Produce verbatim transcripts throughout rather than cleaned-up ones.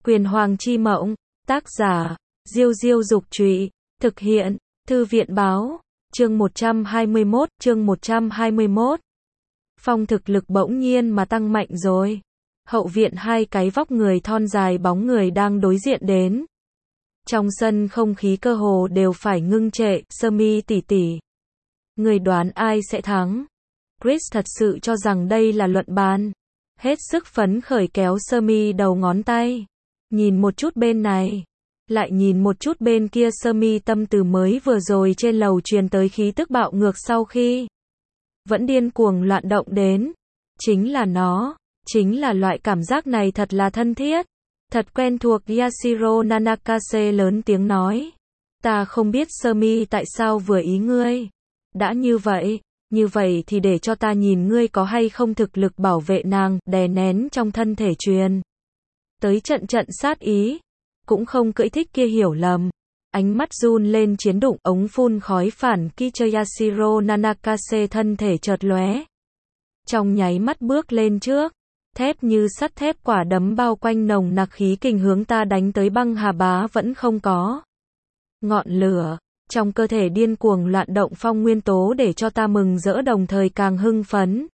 Quyền Hoàng Chi Mộng, tác giả, Diêu Diêu Dục Trụy, thực hiện, Thư viện Báo, chương một trăm hai mươi mốt, chương một trăm hai mươi mốt. Phong thực lực bỗng nhiên mà tăng mạnh rồi. Hậu viện hai cái vóc người thon dài bóng người đang đối diện đến. Trong sân không khí cơ hồ đều phải ngưng trệ, Sơ Mi tỷ tỷ. Người đoán ai sẽ thắng? Chris thật sự cho rằng đây là luận bàn. Hết sức phấn khởi kéo Sơ Mi đầu ngón tay. Nhìn một chút bên này. Lại nhìn một chút bên kia, Sơ Mi tâm từ mới vừa rồi trên lầu truyền tới khí tức bạo ngược sau khi vẫn điên cuồng loạn động đến. Chính là nó. Chính là loại cảm giác này thật là thân thiết. Thật quen thuộc. Yashiro Nanakase lớn tiếng nói. Ta không biết Sơ Mi tại sao vừa ý ngươi. Đã như vậy, như vậy thì để cho ta nhìn ngươi có hay không thực lực bảo vệ nàng, đè nén trong thân thể truyền tới trận trận sát ý. Cũng không cưỡi thích kia hiểu lầm. Ánh mắt run lên chiến đụng, ống phun khói phản ki cho Yashiro Nanakase thân thể chợt lóe. Trong nháy mắt bước lên trước. Thép như sắt thép quả đấm bao quanh nồng nặc khí kình hướng ta đánh tới. Băng Hà Bá vẫn không có ngọn lửa. Trong cơ thể điên cuồng loạn động phong nguyên tố để cho ta mừng rỡ đồng thời càng hưng phấn.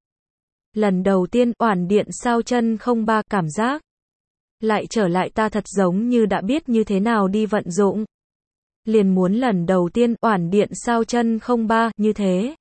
Lần đầu tiên oản điện sao chân không ba cảm giác. Lại trở lại ta thật giống như đã biết như thế nào đi vận dụng. Liền muốn lần đầu tiên oản điện sao chân không ba như thế.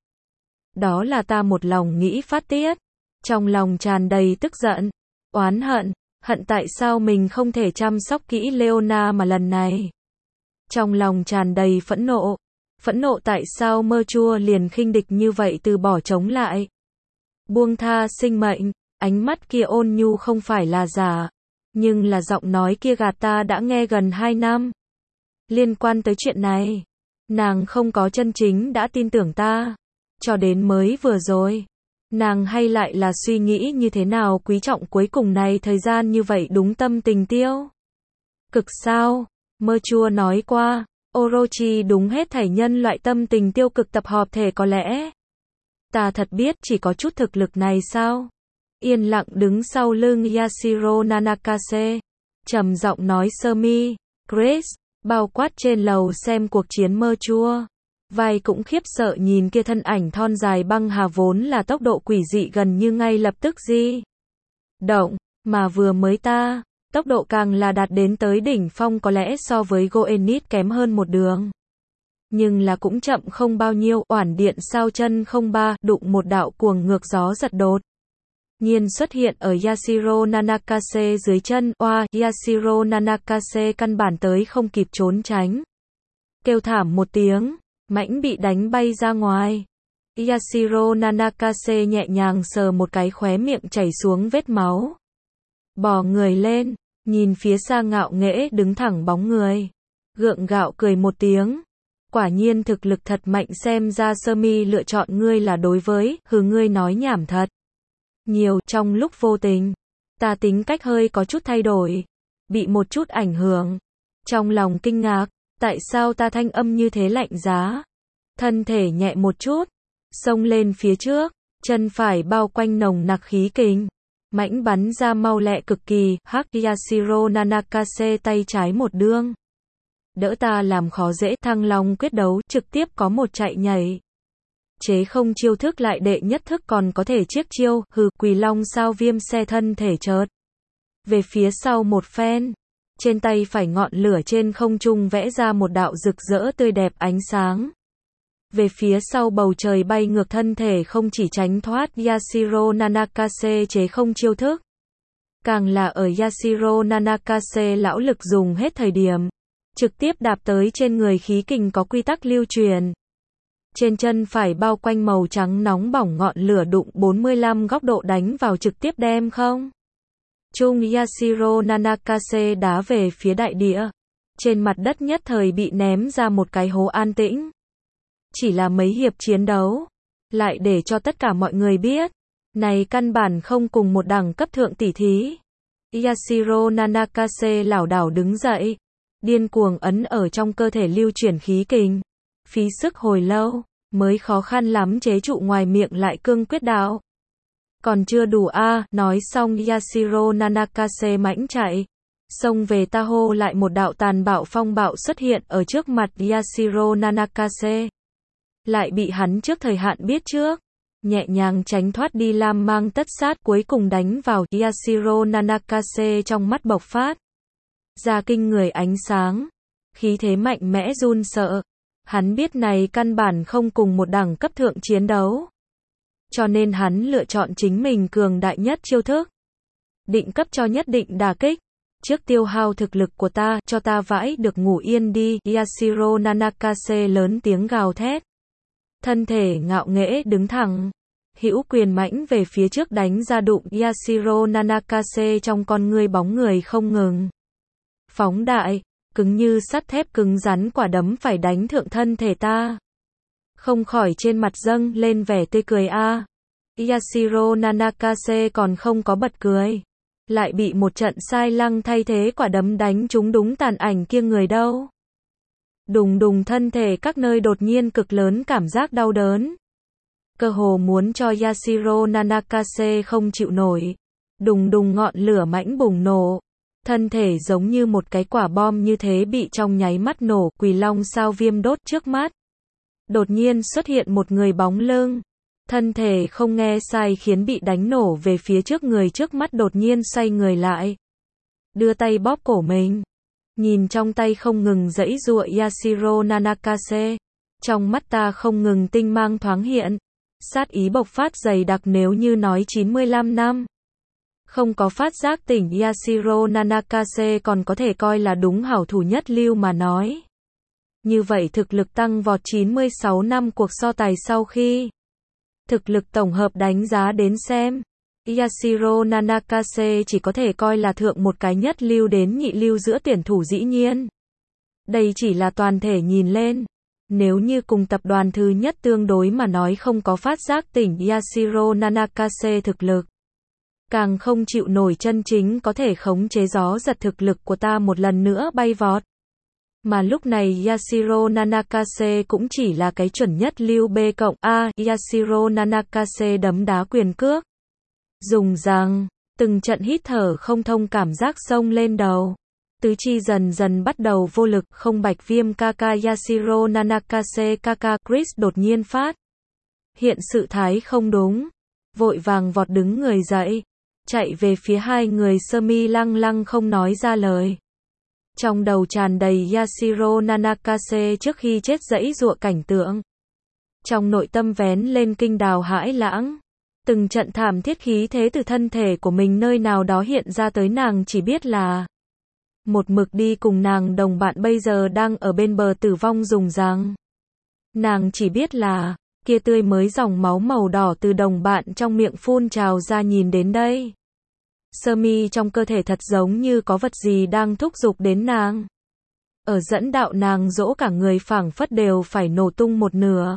Đó là ta một lòng nghĩ phát tiết. Trong lòng tràn đầy tức giận, oán hận, hận tại sao mình không thể chăm sóc kỹ Leona mà lần này. Trong lòng tràn đầy phẫn nộ, phẫn nộ tại sao mơ chua liền khinh địch như vậy từ bỏ chống lại. Buông tha sinh mệnh, ánh mắt kia ôn nhu không phải là giả, nhưng là giọng nói kia gạt ta đã nghe gần hai năm. Liên quan tới chuyện này, nàng không có chân chính đã tin tưởng ta, cho đến mới vừa rồi. Nàng hay lại là suy nghĩ như thế nào quý trọng cuối cùng này thời gian như vậy đúng tâm tình tiêu. Cực sao? Mơ chua nói qua, Orochi đúng hết thảy nhân loại tâm tình tiêu cực tập hợp thể có lẽ. Ta thật biết chỉ có chút thực lực này sao? Yên lặng đứng sau lưng Yashiro Nanakase. Trầm giọng nói Sơ Mi, Chris, bao quát trên lầu xem cuộc chiến mơ chua. Vai cũng khiếp sợ nhìn kia thân ảnh thon dài. Băng Hà vốn là tốc độ quỷ dị gần như ngay lập tức di động, mà vừa mới ta, tốc độ càng là đạt đến tới đỉnh phong, có lẽ so với Goenit kém hơn một đường. Nhưng là cũng chậm không bao nhiêu, oản điện sao chân không ba, đụng một đạo cuồng ngược gió giật đột nhiên xuất hiện ở Yashiro Nanakase dưới chân. Oa, Yashiro Nanakase căn bản tới không kịp trốn tránh. Kêu thảm một tiếng. Mãnh bị đánh bay ra ngoài. Yashiro Nanakase nhẹ nhàng sờ một cái khóe miệng chảy xuống vết máu. Bò người lên, nhìn phía xa ngạo nghễ đứng thẳng bóng người. Gượng gạo cười một tiếng. Quả nhiên thực lực thật mạnh, xem ra Sơ Mi lựa chọn ngươi là đối với, hừ ngươi nói nhảm thật nhiều. Trong lúc vô tình, ta tính cách hơi có chút thay đổi. Bị một chút ảnh hưởng. Trong lòng kinh ngạc. Tại sao ta thanh âm như thế lạnh giá? Thân thể nhẹ một chút, xông lên phía trước, chân phải bao quanh nồng nặc khí kình, mãnh bắn ra mau lẹ cực kỳ. Hắc, Yashiro Nanakase tay trái một đương, đỡ ta làm khó dễ. Thăng Long quyết đấu trực tiếp có một chạy nhảy. Chế không chiêu thức lại đệ nhất thức còn có thể chiếc chiêu, hừ. Quỳ Long sao viêm xe thân thể chợt về phía sau một phen. Trên tay phải ngọn lửa trên không trung vẽ ra một đạo rực rỡ tươi đẹp ánh sáng. Về phía sau bầu trời bay ngược, thân thể không chỉ tránh thoát Yashiro Nanakase chế không chiêu thức. Càng là ở Yashiro Nanakase lão lực dùng hết thời điểm. Trực tiếp đạp tới trên người khí kình có quy tắc lưu truyền. Trên chân phải bao quanh màu trắng nóng bỏng ngọn lửa đụng bốn mươi lăm góc độ đánh vào, trực tiếp đem không Trung Yashiro Nanakase đá về phía đại địa. Trên mặt đất nhất thời bị ném ra một cái hố an tĩnh. Chỉ là mấy hiệp chiến đấu, lại để cho tất cả mọi người biết, này căn bản không cùng một đẳng cấp thượng tỷ thí. Yashiro Nanakase lảo đảo đứng dậy, điên cuồng ấn ở trong cơ thể lưu chuyển khí kình. Phí sức hồi lâu, mới khó khăn lắm chế trụ ngoài miệng lại cương quyết đạo. Còn chưa đủ a, à, nói xong Yashiro Nanakase mãnh chạy. Xông về Tahoe lại một đạo tàn bạo phong bạo xuất hiện ở trước mặt Yashiro Nanakase. Lại bị hắn trước thời hạn biết trước. Nhẹ nhàng tránh thoát đi lam mang tất sát cuối cùng đánh vào Yashiro Nanakase trong mắt bộc phát. Ra kinh người ánh sáng. Khí thế mạnh mẽ run sợ. Hắn biết này căn bản không cùng một đẳng cấp thượng chiến đấu. Cho nên hắn lựa chọn chính mình cường đại nhất chiêu thức. Định cấp cho nhất định đả kích. Trước tiêu hao thực lực của ta, cho ta vãi được ngủ yên đi. Yashiro Nanakase lớn tiếng gào thét. Thân thể ngạo nghễ đứng thẳng. Hữu quyền mãnh về phía trước đánh ra đụng Yashiro Nanakase trong con ngươi bóng người không ngừng. Phóng đại, cứng như sắt thép cứng rắn quả đấm phải đánh thượng thân thể ta. Không khỏi trên mặt dâng lên vẻ tươi cười a. Yashiro Nanakase còn không có bật cười. Lại bị một trận sai lăng thay thế quả đấm đánh trúng đúng tàn ảnh kia người đâu. Đùng đùng thân thể các nơi đột nhiên cực lớn cảm giác đau đớn. Cơ hồ muốn cho Yashiro Nanakase không chịu nổi. Đùng đùng ngọn lửa mãnh bùng nổ. Thân thể giống như một cái quả bom như thế bị trong nháy mắt nổ, quỳ long sao viêm đốt trước mắt. Đột nhiên xuất hiện một người bóng lưng. Thân thể không nghe sai khiến bị đánh nổ về phía trước người trước mắt đột nhiên xoay người lại. Đưa tay bóp cổ mình. Nhìn trong tay không ngừng giãy giụa Yashiro Nanakase. Trong mắt ta không ngừng tinh mang thoáng hiện. Sát ý bộc phát dày đặc nếu như nói chín mươi lăm năm. Không có phát giác tỉnh Yashiro Nanakase còn có thể coi là đúng hảo thủ nhất lưu mà nói. Như vậy thực lực tăng vọt chín mươi sáu năm cuộc so tài sau khi. Thực lực tổng hợp đánh giá đến xem. Yashiro Nanakase chỉ có thể coi là thượng một cái nhất lưu đến nhị lưu giữa tuyển thủ dĩ nhiên. Đây chỉ là toàn thể nhìn lên. Nếu như cùng tập đoàn thứ nhất tương đối mà nói không có phát giác tỉnh Yashiro Nanakase thực lực. Càng không chịu nổi chân chính có thể khống chế gió giật thực lực của ta một lần nữa bay vọt. Mà lúc này Yashiro Nanakase cũng chỉ là cái chuẩn nhất lưu B cộng A. Yashiro Nanakase đấm đá quyền cước. Dùng rằng, từng trận hít thở không thông cảm giác xông lên đầu. Tứ chi dần dần bắt đầu vô lực, không bạch viêm Kaka Yashiro Nanakase Kaka Chris đột nhiên phát. Hiện sự thái không đúng. Vội vàng vọt đứng người dậy. Chạy về phía hai người sơ mi lăng lăng không nói ra lời. Trong đầu tràn đầy Yashiro Nanakase trước khi chết giãy giụa cảnh tượng. Trong nội tâm vén lên kinh đào hãi lãng. Từng trận thảm thiết khí thế từ thân thể của mình nơi nào đó hiện ra tới nàng chỉ biết là. Một mực đi cùng nàng đồng bạn bây giờ đang ở bên bờ tử vong dùng rằng. Nàng chỉ biết là. Kia tươi mới dòng máu màu đỏ từ đồng bạn trong miệng phun trào ra nhìn đến đây. Sơ mi trong cơ thể thật giống như có vật gì đang thúc giục đến nàng. Ở dẫn đạo nàng dỗ cả người phảng phất đều phải nổ tung một nửa.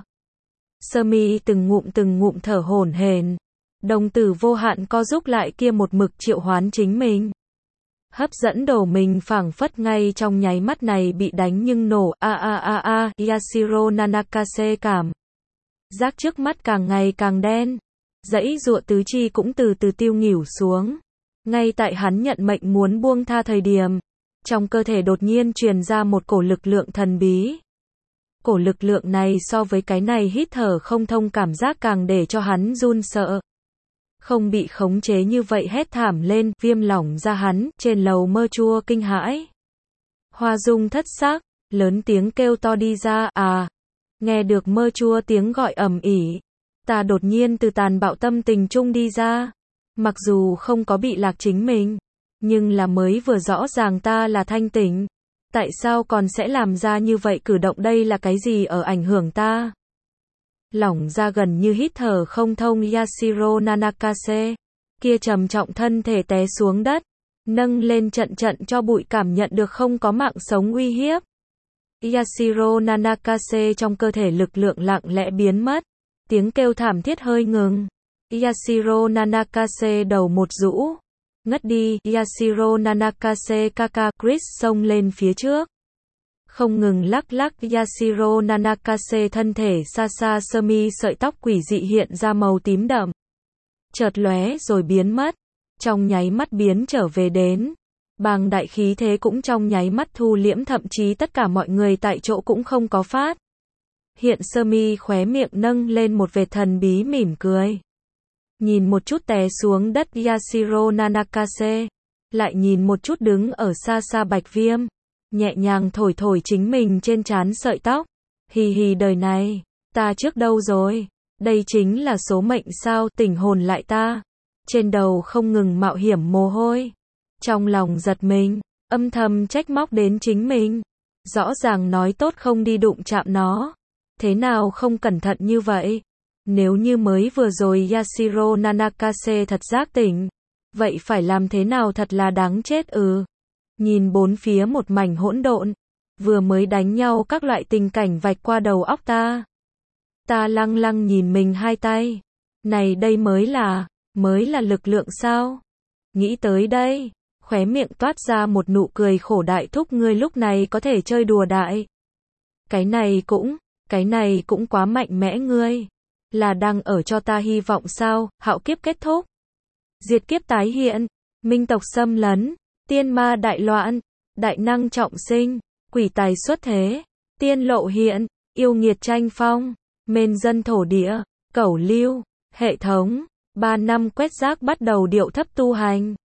Sơ mi từng ngụm từng ngụm thở hổn hển. Đồng tử vô hạn co rút lại kia một mực triệu hoán chính mình. Hấp dẫn đổ mình phảng phất ngay trong nháy mắt này bị đánh nhưng nổ a a a a. Yashiro Nanakase cảm giác trước mắt càng ngày càng đen. Dãy giụa tứ chi cũng từ từ tiêu nghỉu xuống. Ngay tại hắn nhận mệnh muốn buông tha thời điểm. Trong cơ thể đột nhiên truyền ra một cổ lực lượng thần bí. Cổ lực lượng này so với cái này hít thở không thông cảm giác càng để cho hắn run sợ. Không bị khống chế như vậy hét thảm lên, viêm lỏng ra hắn, trên lầu mơ chua kinh hãi. Hoa dung thất sắc, lớn tiếng kêu to đi ra, à. Nghe được mơ chua tiếng gọi ầm ĩ, ta đột nhiên từ tàn bạo tâm tình chung đi ra. Mặc dù không có bị lạc chính mình, nhưng là mới vừa rõ ràng ta là thanh tỉnh. Tại sao còn sẽ làm ra như vậy cử động đây là cái gì ở ảnh hưởng ta? Lỏng ra gần như hít thở không thông Yashiro Nanakase. Kia trầm trọng thân thể té xuống đất. Nâng lên trận trận cho bụi cảm nhận được không có mạng sống uy hiếp. Yashiro Nanakase trong cơ thể lực lượng lặng lẽ biến mất. Tiếng kêu thảm thiết hơi ngừng. Yashiro Nanakase đầu một rũ. Ngất đi, Yashiro Nanakase Kaka Chris xông lên phía trước. Không ngừng lắc lắc Yashiro Nanakase thân thể xa xa sơ mi sợi tóc quỷ dị hiện ra màu tím đậm. Chợt lóe rồi biến mất. Trong nháy mắt biến trở về đến. Bàng đại khí thế cũng trong nháy mắt thu liễm, thậm chí tất cả mọi người tại chỗ cũng không có phát hiện. Sơ mi khóe miệng nâng lên một vệt thần bí mỉm cười. Nhìn một chút té xuống đất Yashiro Nanakase, lại nhìn một chút đứng ở xa xa Bạch Viêm, nhẹ nhàng thổi thổi chính mình trên trán sợi tóc. Hì hì, đời này, ta trước đâu rồi? Đây chính là số mệnh sao? Tỉnh hồn lại ta. Trên đầu không ngừng mạo hiểm mồ hôi. Trong lòng giật mình, âm thầm trách móc đến chính mình. Rõ ràng nói tốt không đi đụng chạm nó. Thế nào không cẩn thận như vậy? Nếu như mới vừa rồi Yashiro Nanakase thật giác tỉnh, vậy phải làm thế nào thật là đáng chết ừ. Nhìn bốn phía một mảnh hỗn độn, vừa mới đánh nhau các loại tình cảnh vạch qua đầu óc ta. Ta lăng lăng nhìn mình hai tay. Này đây mới là, mới là lực lượng sao? Nghĩ tới đây, khóe miệng toát ra một nụ cười khổ. Đại thúc ngươi lúc này có thể chơi đùa đại. Cái này cũng, cái này cũng quá mạnh mẽ ngươi. Là đang ở cho ta hy vọng sao? Hạo kiếp kết thúc, diệt kiếp tái hiện, minh tộc xâm lấn, tiên ma đại loạn, đại năng trọng sinh, quỷ tài xuất thế, tiên lộ hiện, yêu nghiệt tranh phong, mên dân thổ địa, cẩu lưu, hệ thống, ba năm quét rác bắt đầu điệu thấp tu hành.